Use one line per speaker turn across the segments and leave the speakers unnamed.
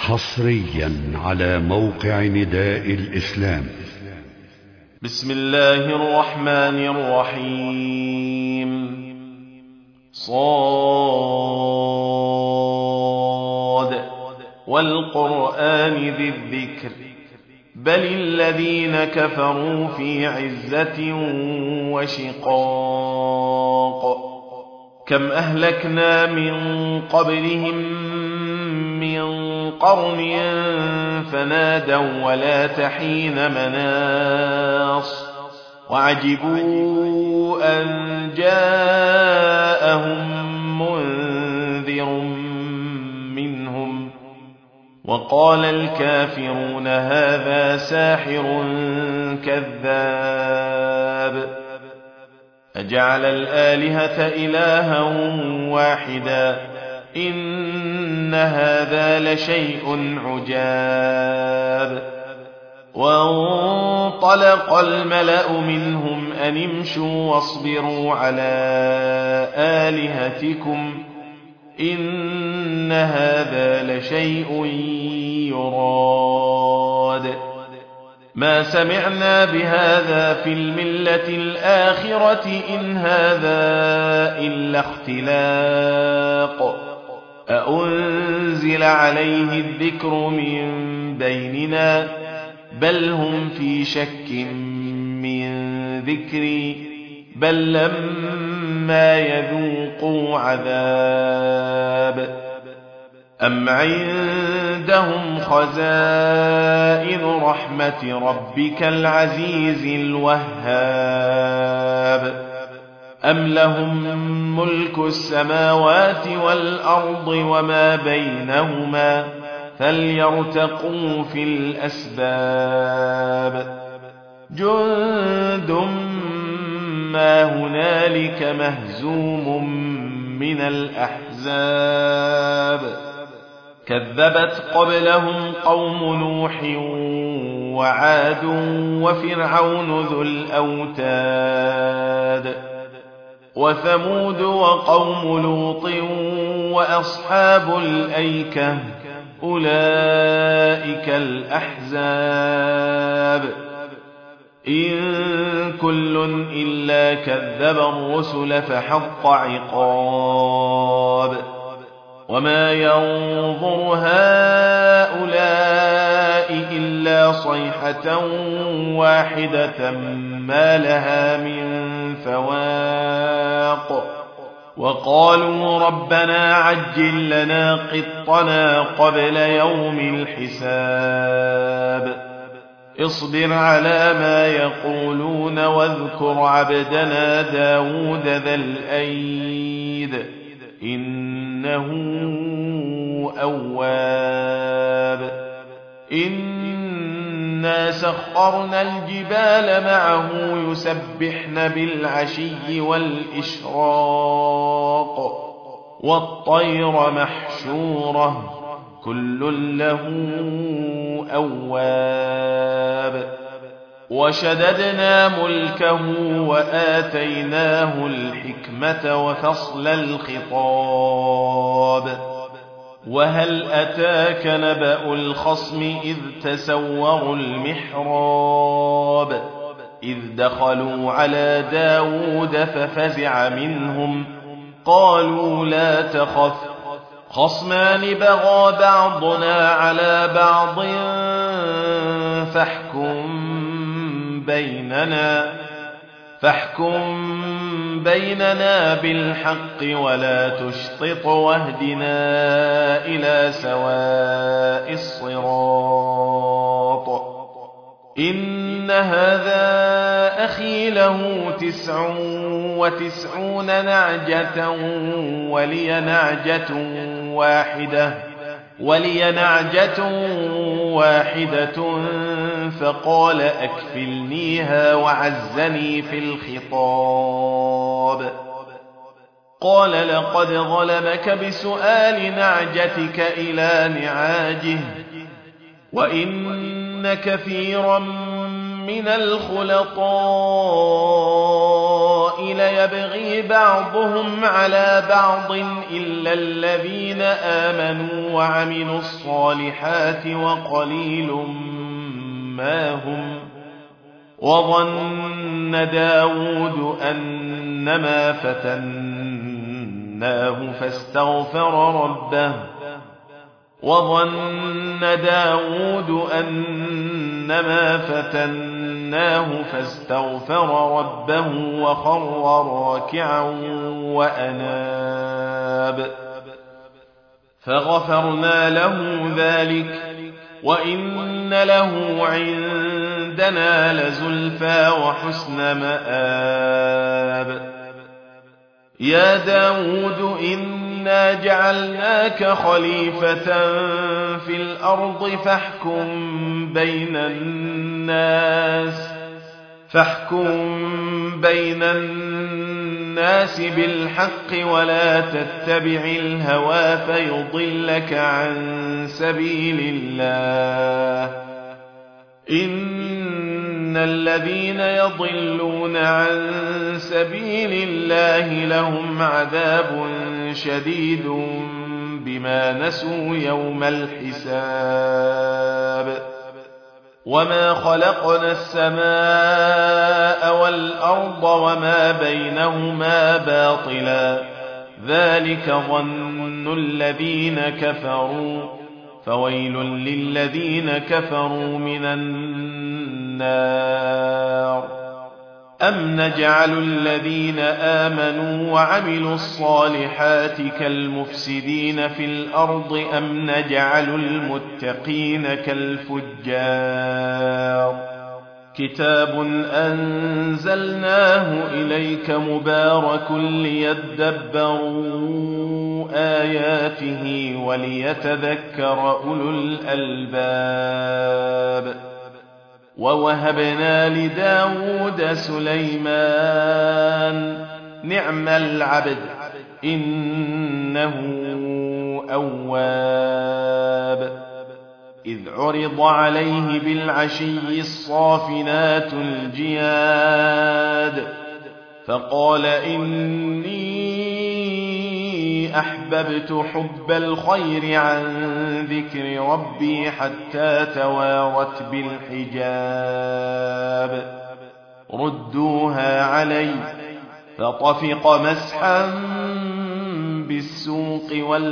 حصريا على موقع نداء الإسلام.
بسم الله الرحمن الرحيم. صاد والقرآن ذي الذكر بل الذين كفروا في عزة وشقاق. كم أهلكنا من قبلهم من قرن فنادوا ولا تحين مناص وعجبوا أن جاءهم منذر منهم وقال الكافرون هذا ساحر كذاب أجعل الآلهة إلها واحدا إن هذا لشيء عجاب. وانطلق الملأ منهم أن امشوا واصبروا على آلهتكم إن هذا لشيء يراد ما سمعنا بهذا في الملة الآخرة إن هذا إلا اختلاق أأنزل عليه الذكر من بيننا بل هم في شك من ذكري بل لما يذوقوا عذاب أم عندهم خزائن رحمة ربك العزيز الوهاب أم لهم ملك السماوات والأرض وما بينهما فليرتقوا في الأسباب. جند ما هنالك مهزوم من الأحزاب كذبت قبلهم قوم نوح وعاد وفرعون ذو الأوتاد وثمود وقوم لوط وأصحاب الأيكة أولئك الأحزاب إن كل إلا كذب الرسل فحق عقاب. وما ينظر هؤلاء إلا صيحة واحدة ما لها من فواق وقالوا ربنا عجل لنا قطنا قبل يوم الحساب. اصبر على ما يقولون واذكر عبدنا داود ذا الأيد إنه أواب. إنا سخرنا الجبال معه يسبحن بالعشي والإشراق والطير محشورة كل له أواب. وشددنا ملكه وآتيناه الحكمة وفصل الخطاب. وهل أتاك نبأ الخصم إذ تسوروا المحراب إذ دخلوا على داود ففزع منهم قالوا لا تخف خصمان بغى بعضنا على بعض فاحكم بيننا بالحق ولا تشطط واهدنا إلى سواء الصراط. إن هذا أخي له 99 نعجة ولي نعجة واحدة فقال أكفلنيها وعزني في الخطاب. قال لقد ظلمك بسؤال نعجتك إلى نعاجه وإن كثيرا من الخلطاء القبائل يبغي بعضهم على بعض إلا الذين آمنوا وعملوا الصالحات وقليل ما هم. وظن داود أنما فتناه فاستغفر ربه وخر راكعا وأناب فغفرنا له ذلك وإن له عندنا لزلفى وحسن مآب. يا داود إنا جعلناك خليفة في الأرض فاحكم بين الناس بالحق ولا تتبع الهوى فيضلك عن سبيل الله. إن الذين يضلون عن سبيل الله لهم عذاب شديد بما نسوا يوم الحساب. وما خلقنا السماء والأرض وما بينهما باطلا ذلك ظن الذين كفروا فويل للذين كفروا من النار. أم نجعل الذين آمنوا وعملوا الصالحات كالمفسدين في الأرض أم نجعل المتقين كالفجار. كتاب أنزلناه إليك مبارك ليدبروا آياته وليتذكر أولو الألباب. ووهبنا لداود سليمان نعم العبد إنه أواب. إذ عرض عليه بالعشي الصافنات الجياد فقال إني أحببت حب الخير عن ذكر ربي حتى توارت بالحجاب. ردوها علي فطفق مسحا بالسوق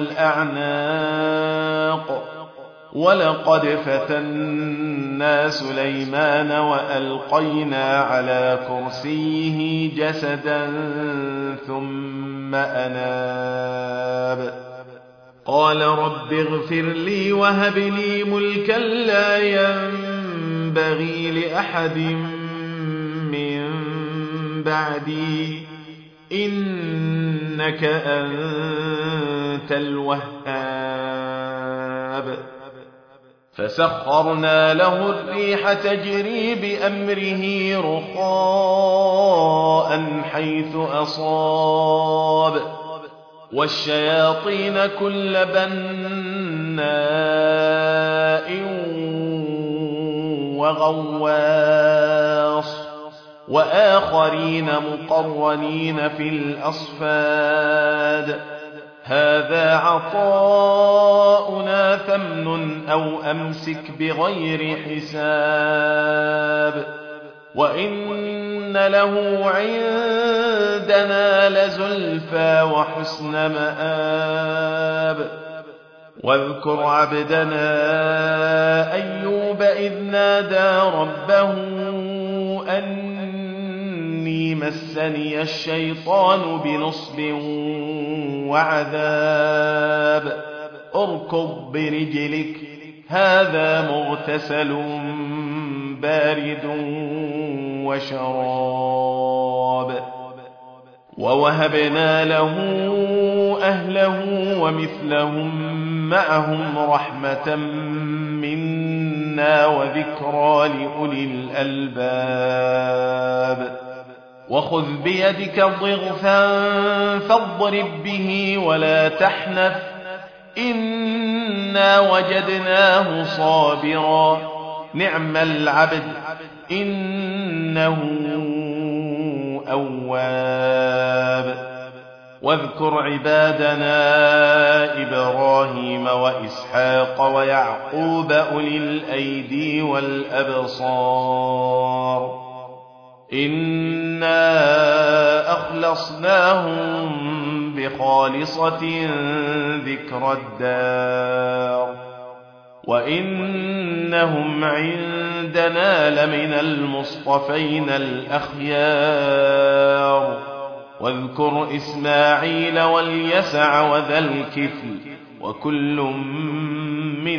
والأعناق. ولقد فتنا سليمان وألقينا على كرسيه جسدا ثم أناب. قال رب اغفر لي وهب لي ملكا لا ينبغي لأحد من بعدي إنك أنت الوهاب. فسخرنا له الريح تجري بأمره رخاء حيث أصاب والشياطين كل بناء وغواص وآخرين مقرنين في الأصفاد. هذا عطاؤنا فامنن أو أمسك بغير حساب. وإن له عندنا لزلفى وحسن مآب. واذكر عبدنا أيوب إذ نادى ربه أني مسني الشيطان بنصب وعذاب. اركض برجلك هذا مغتسل بارد وشراب. ووهبنا له أهله ومثلهم معهم رحمة منا وذكرى لأولي الألباب. وخذ بيدك ضغثا فاضرب به ولا تحنث إنا وجدناه صابرا نعم العبد إنه أواب واذكر عبادنا إبراهيم وإسحاق ويعقوب أولي الأيدي والأبصار إنا أخلصناهم بخالصة ذكر الدار وإنهم عندنا لمن المصطفين الأخيار واذكر إسماعيل واليسع وذا الكفل وكل من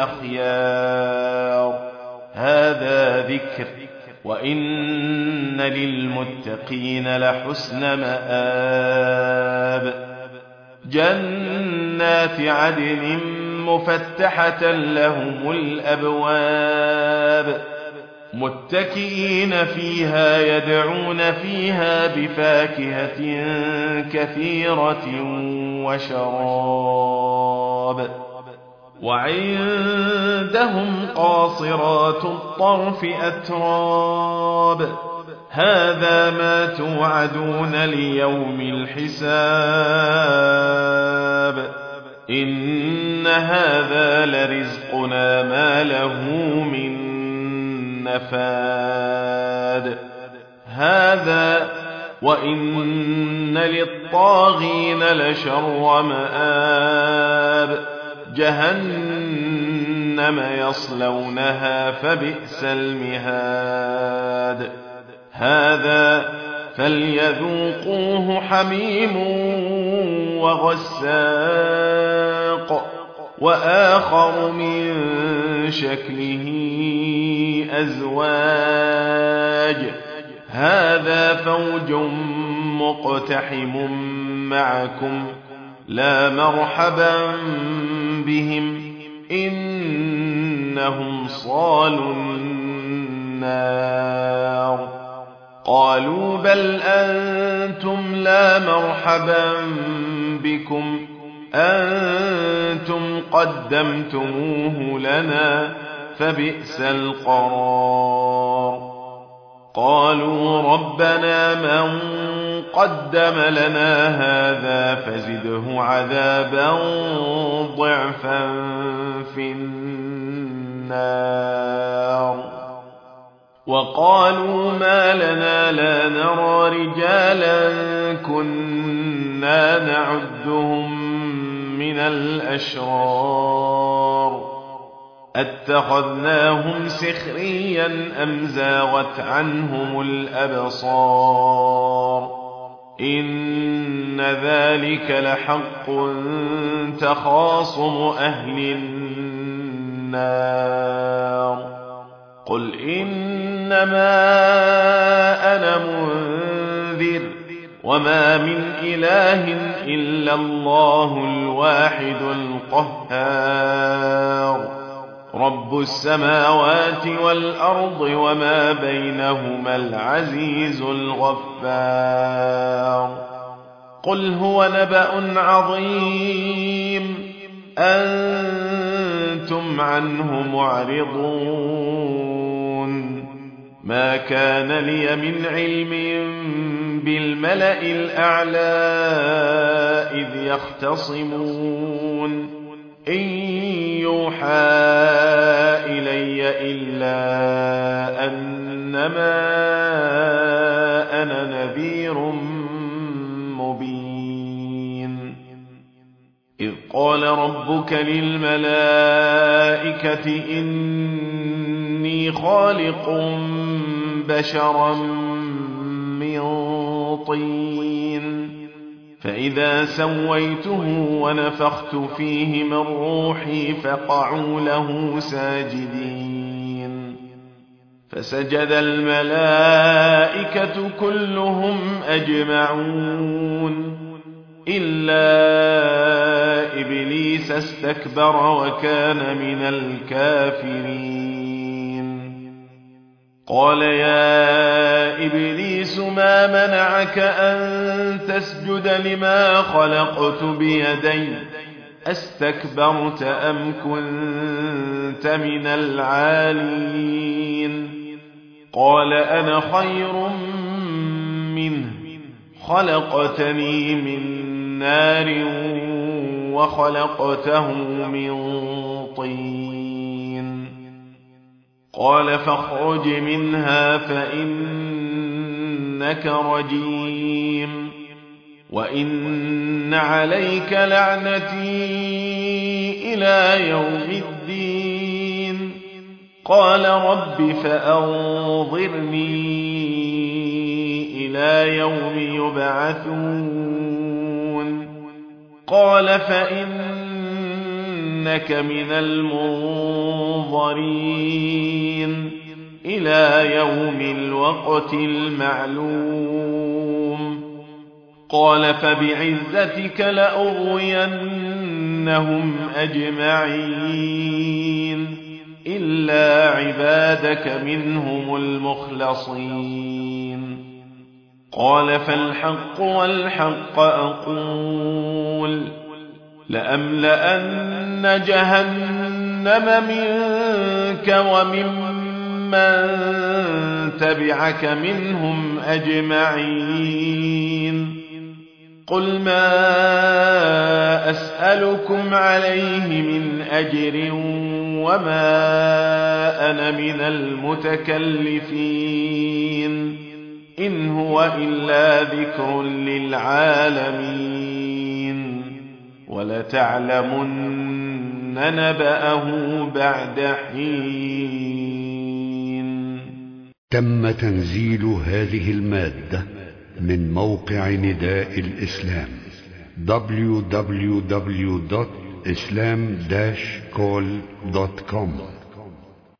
الأخيار هذا ذكر وإن للمتقين لحسن مآب جنات عدن مفتحة لهم الأبواب متكئين فيها يدعون فيها بفاكهة كثيرة وشراب وعندهم قاصرات الطرف أتراب هذا ما توعدون ليوم الحساب إن هذا لرزقنا ما له من نفاد هذا وإن للطاغين لشر مآب جهنم يصلونها فبئس المهاد هذا فليذوقوه حميم وغساق وآخر من شكله أزواج هذا فوج مقتحم معكم لا مرحبا بهم إنهم صالوا النار قالوا بل أنتم لا مرحبا بكم أنتم قدمتموه لنا فبئس القرار قالوا ربنا من قدم لنا هذا فزده عذابا ضعفا في النار وقالوا ما لنا لا نرى رجالا كنا نعدهم من الأشرار اتخذناهم سخريا أم زاغت عنهم الأبصار إن ذلك لحق تخاصم أهل النار قل إنما أنا منذر وما من إله إلا الله الواحد القهار رب السماوات والأرض وما بينهما العزيز الغفار قل هو نبأ عظيم أنتم عنه معرضون ما كان لي من علم بالملأ الأعلى إذ يختصمون إن يوحى إلي إلا أنما أنا نذير مبين إذ قال ربك للملائكة إني خالق بشرا من طين فإذا سويته ونفخت فيه من روحي فقعوا له ساجدين فسجد الملائكة كلهم أجمعون إلا إبليس استكبر وكان من الكافرين قال يا إبليس ما منعك أن تسجد لما خلقت بيدي أستكبرت أم كنت من العالين قال أنا خير منه خلقتني من نار وخلقته من طين قال فاخرج منها فإنك رجيم وإن عليك لعنتي إلى يوم الدين قال رب فأنظرني إلى يوم يبعثون قال فإنك من المنظرين إلى يوم الوقت المعلوم قال فبعزتك لأغوينهم أجمعين إلا عبادك منهم المخلصين قال فالحق والحق أقول لأملأن جهنم منك وممن تبعك منهم أجمعين قل ما أسألكم عليه من أجر وما أنا من المتكلفين إن هو إلا ذكر للعالمين ولتعلمن نبأه بعد حين.
تم تنزيل هذه المادة من موقع نداء الإسلام www.islam-call.com